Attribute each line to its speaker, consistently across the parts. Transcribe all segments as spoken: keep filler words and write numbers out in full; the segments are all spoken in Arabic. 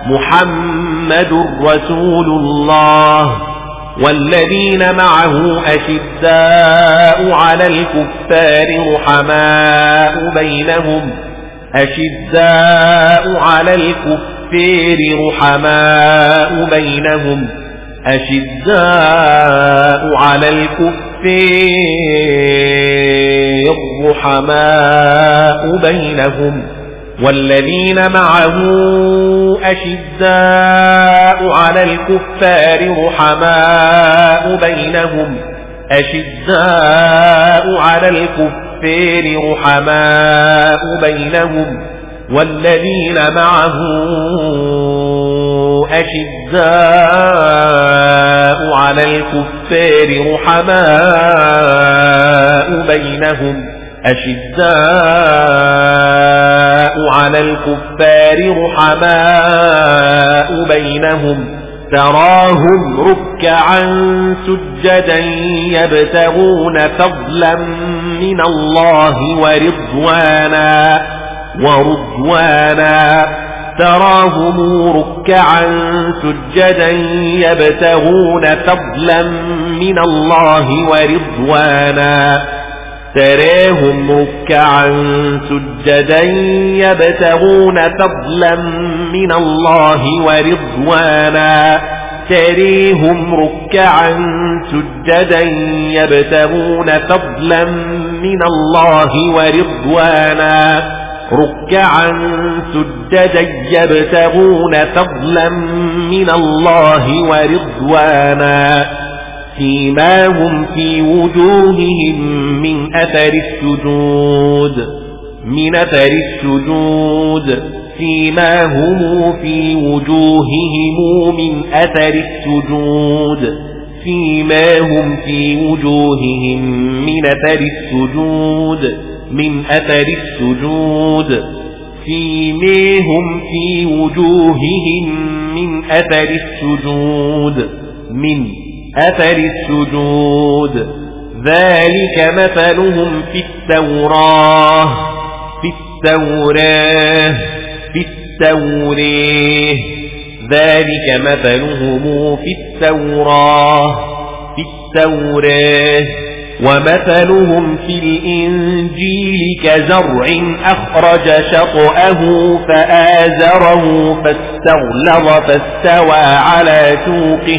Speaker 1: محمد رسول الله والذين معه أشداء على الكفار رحماء بينهم أشداء على الكفار رحماء بينهم أشداء على الكفار رحماء بينهم والذين معه أشداء على الكفار رحماء بينهم أشداء على الكفار رحماء بينهم والذين معه أشداء على الكفار رحماء بينهم أشداء على الكفار رحماء بينهم تراهم ركعا سجدا يبتغون فضلا من الله ورضوانا ورضوانا تراهم ركعا سجدا يبتغون فضلا من الله ورضوانا تراهم ركعا سجدا يبتغون فضلا من الله ورضوانا تريهم ركعا سجدا يبتغون فضلا من الله ورضوانا ركعا سجدا يبتغون فضلا من الله ورضوانا سيماهم في وجوههم من أثر السجود من أثر السجود سيماهم في وجوههم من أثر السجود سيماهم في وجوههم من أثر السجود من أثر السجود سيماهم في وجوههم من أثر السجود من أثر السجود ذلك مثلهم في التوراة في التوراة في التوراة ذلك مثلهم في التوراة في التوراة ومثلهم في الإنجيل كزرع أخرج شطأه فآزره فاستغلظ فاستوى على سوقه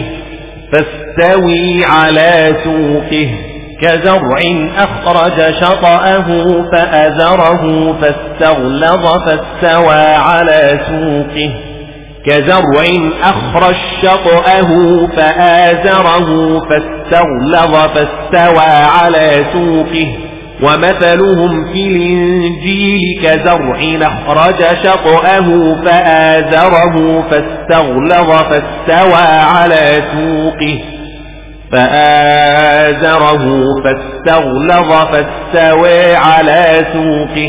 Speaker 1: فاستوي على سوقه كزرع أخرج شطأه فأزره فاستغلظ فاستوى على سوقه كزرع أخرج شطأه فآزره فاستغلظ فاستوى على سوقه ومثلهم في الإنجيل كزرع أخرج شطأه فآزره فاستغلظ فاستوى على سوقه فآزره فاستغلظ فاستوى على سوقه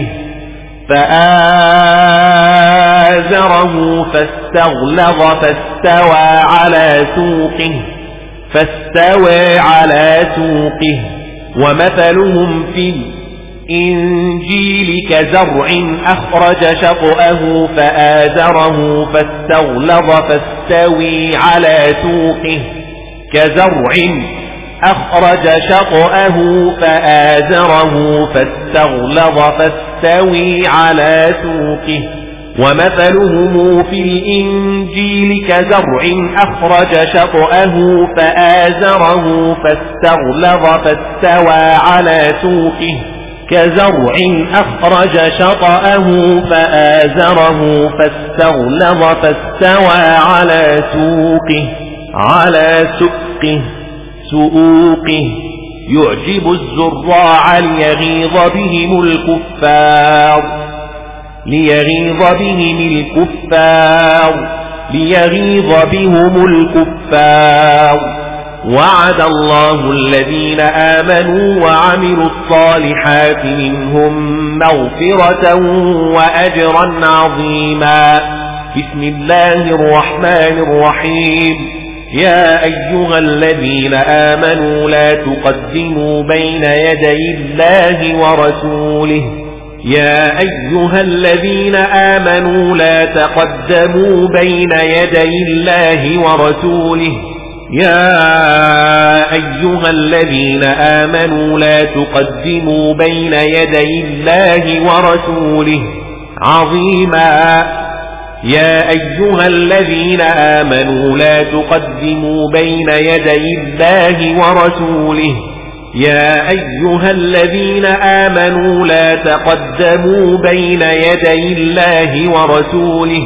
Speaker 1: فآزره فاستغلظ فاستوى على سوقه فاستوى على سوقه ومثلهم في الإنجيل كزرع أخرج شطأه فآزره فاستغلظ فاستوي على سوقه كزرع أخرج شطأه فآزره فاستغلظ فاستوي على سوقه ومثلهم في الإنجيل كزرع أخرج شطأه فآزره فاستغلظ فاستوى على سوقه كزرع أخرج شطأه فآزره فاستغلظ فاستوى على سوقه على سوقه سوقه يعجب الزراع ليغيظ بهم الكفار ليغيظ بهم الكفار ليغيظ بهم الكفار وعد الله الذين آمنوا وعملوا الصالحات منهم مغفرة وأجرا عظيما. بسم الله الرحمن الرحيم. يا أيها الذين آمنوا لا تقدموا بين يدي الله ورسوله يا أيها الذين آمنوا لا تقدموا بين يدي الله ورسوله يا أيها الذين آمنوا لا تقدموا بين يدي الله ورسوله عظيما يا أيها الذين آمنوا لا تقدموا بين يدي الله ورسوله يا أيها الذين آمنوا لا تقدموا بين يدي الله ورسوله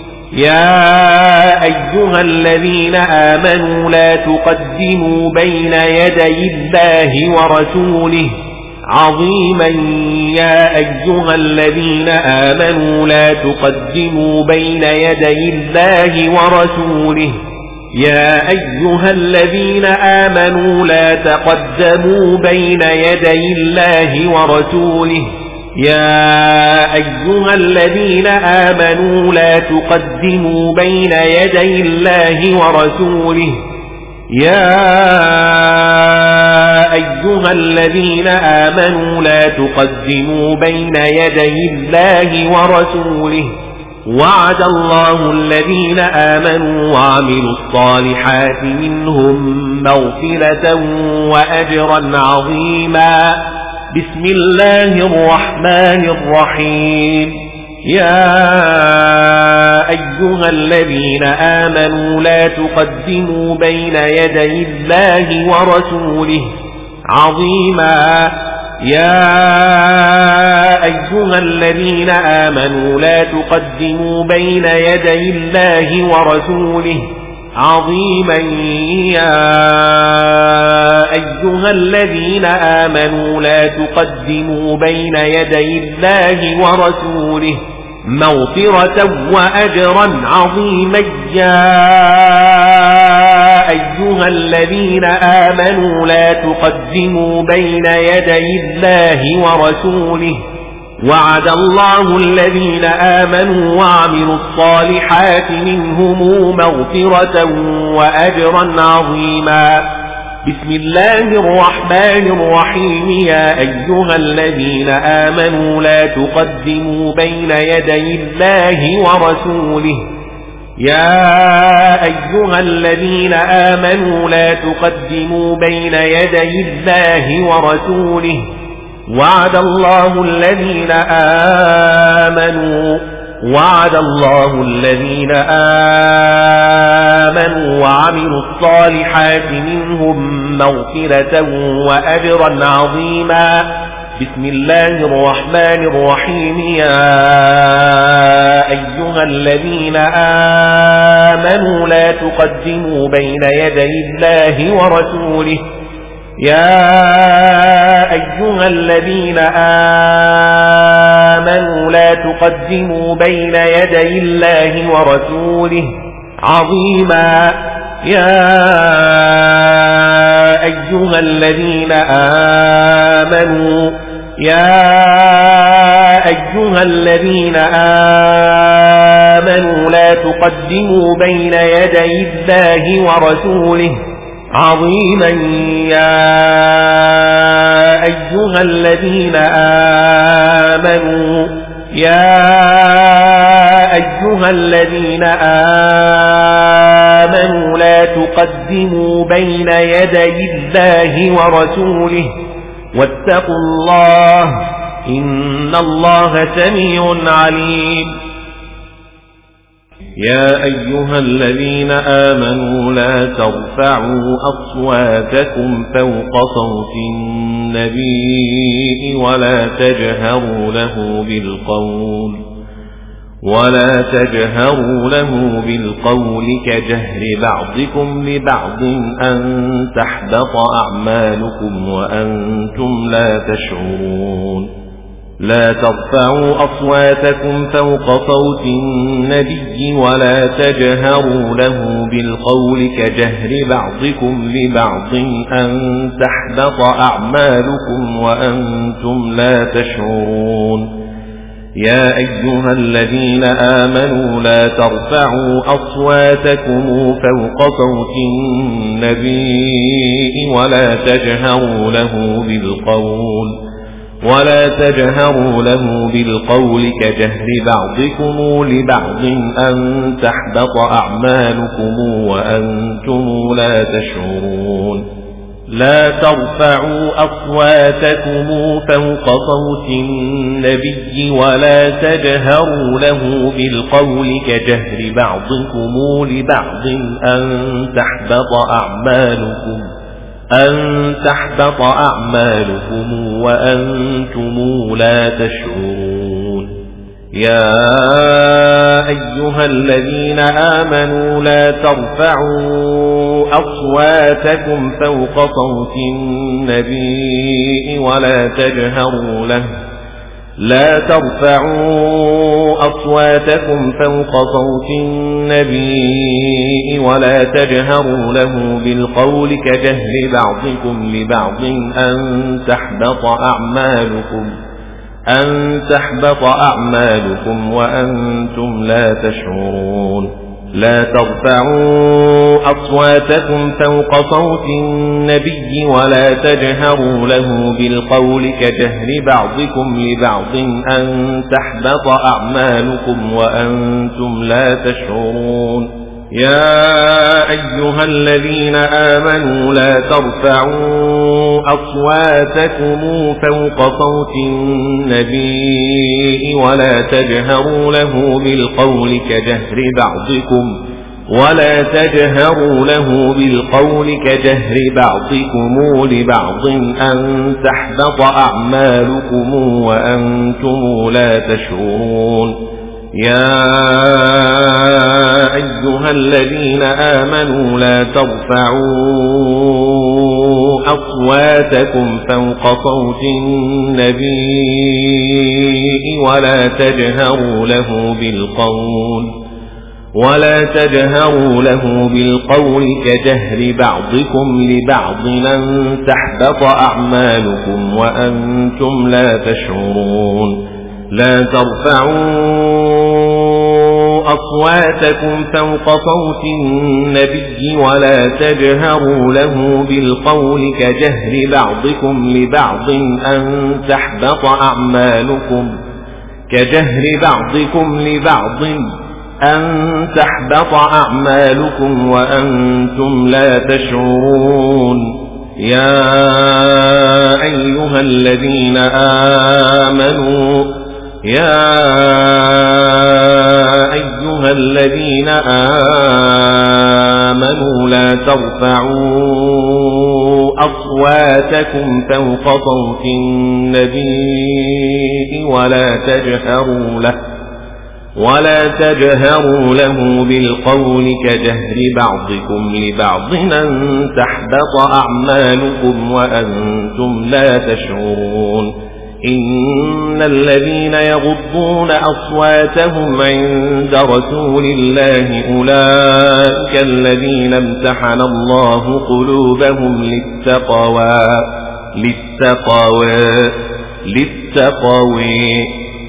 Speaker 1: يا أيها الذين آمنوا لا تقدموا بين يدي الله ورسوله عظيما يا أيها الذين آمنوا لا تقدموا بين يدي الله ورسوله يا أيها الذين آمنوا لا تقدموا بين يدي الله ورسوله يا أيها الذين آمنوا لا تقدموا بين يدي الله ورسوله يا أيها الذين آمنوا لا تقدموا بين يدي الله ورسوله وعد الله الذين آمنوا وعملوا الصالحات منهم مغفرة وأجرا عظيما بسم الله الرحمن الرحيم يا أيها الذين آمنوا لا تقدموا بين يدي الله ورسوله عظيما يا أيها الذين آمنوا لا تقدموا بين يدي الله ورسوله عظيما يا أيها الذين آمنوا لا تقدموا بين يدي الله ورسوله مغفرة وأجرا عظيما يا أيها الذين آمنوا لا تقدموا بين يدي الله ورسوله وعد الله الذين آمنوا وعملوا الصالحات منهم مغفرة وأجرا عظيما بسم الله الرحمن الرحيم يا أيها الذين آمنوا لا تقدموا بين يدي الله ورسوله يا أيها الذين آمنوا لا تقدموا بين يدي الله ورسوله وعد الله الذين آمنوا وعد الله الذين آمنوا وعملوا الصالحات منهم مغفرة وأجرا عظيما بسم الله الرحمن الرحيم يا أيها الذين آمنوا لا تقدموا بين يدي الله ورسوله يا أيها الذين آمنوا لا تقدموا بين يدي الله ورسوله عظيما يا أيها الذين آمنوا يا أيها الذين آمنوا لا تقدموا بين يدي الله ورسوله عظيما يا أيها الذين آمنوا يا أيها الذين آمنوا لا تقدموا بين يدي الله ورسوله واتقوا الله إن الله سميع عليم يا أيها الذين آمنوا لا ترفعوا أصواتكم فوق صوت النبي ولا تجهروا له بالقول ولا تجهروا له بالقول كجهر بعضكم لبعض أن تحبط أعمالكم وأنتم لا تشعرون لا ترفعوا أصواتكم فوق صوت النبي ولا تجهروا له بالقول كجهر بعضكم لبعض أن تحبط أعمالكم وأنتم لا تشعرون يا أيها الذين آمنوا لا ترفعوا أصواتكم فوق صوت النبي ولا تجهروا له بالقول ولا تجهروا له بالقول كجهر بعضكم لبعض أن تحبط أعمالكم وأنتم لا تشعرون لا ترفعوا أصواتكم فوق صوت النبي ولا تجهروا له بالقول كجهر بعضكم لبعض أن تحبط أعمالكم أن تحبط أعمالكم وأنتم لا تشعرون يا أيها الذين آمنوا لا ترفعوا أصواتكم فوق صوت النبي ولا تجهروا له لا ترفعوا أصواتكم فوق صوت النبي ولا تجهروا له بالقول كجهر بعضكم لبعض أن تحبط أعمالكم أن تحبط أعمالكم وأنتم لا تشعرون لا ترفعوا أصواتكم فوق صوت النبي ولا تجهروا له بالقول كجهر بعضكم لبعض أن تحبط أعمالكم وأنتم لا تشعرون يا أيها الذين آمنوا لا ترفعوا أصواتكم فوق صوت النبي ولا تجهروا له بالقول كجهر بعضكم ولا تجهروا له بالقول كجهر بعضكم لبعض أن تحبط أعمالكم وأنتم لا تشعرون يا أيها الذين آمنوا لا ترفعوا أصواتكم فوق صوت النبي ولا تجهروا له بالقول ولا تجهروا له بالقول كجهر بعضكم لبعض أن تحبط أعمالكم وأنتم لا تشعرون لا ترفعوا أصواتكم فوق صوت النبي ولا تجهروا له بالقول كجهر بعضكم لبعض أن تحبط أعمالكم كجهر بعضكم لبعض أن تحبط أعمالكم وأنتم لا تشعرون يا أيها الذين آمنوا يا أيها الذين آمنوا لا ترفعوا أصواتكم فوق صوت النبي ولا تجهروا له ولا تجهروا له بالقول كجهر بعضكم لبعض أن تحبط أعمالكم وأنتم لا تشعرون إن الذين يغضون أصواتهم عند رسول الله أولئك الذين امتحن الله قلوبهم للتقوى للتقوى للتقوى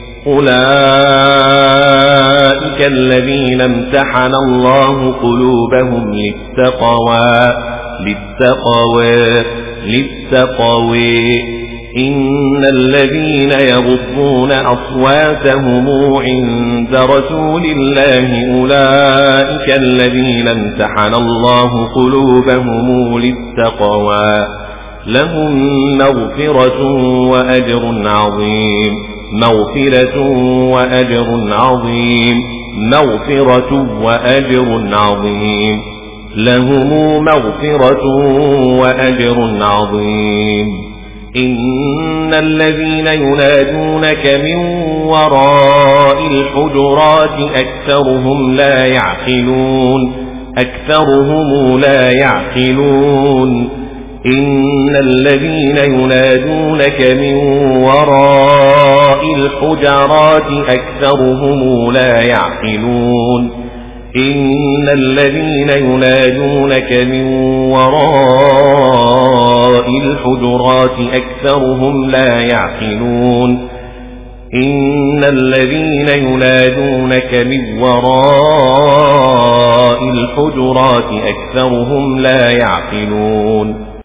Speaker 1: أولئك الذين امتحن الله قلوبهم للتقوى للتقوى للتقوى إن الذين يغضون أصواتهم عند رسول الله أولئك الذين امتحن الله قلوبهم للتقوى لهم مغفرة وأجر عظيم مغفرة وأجر عظيم مغفرة وأجر عظيم لهم مغفرة وأجر عظيم إن الذين ينادونك من وراء الحجرات أكثرهم لا يعقلون أكثرهم لا يعقلون إن الذين ينادونك من وراء الحجرات أكثرهم لا يعقلون إن الذين ينادونك من وراء الحجرات أكثرهم لا يعقلون إن الذين ينادونك من وراء الحجرات أكثرهم لا يعقلون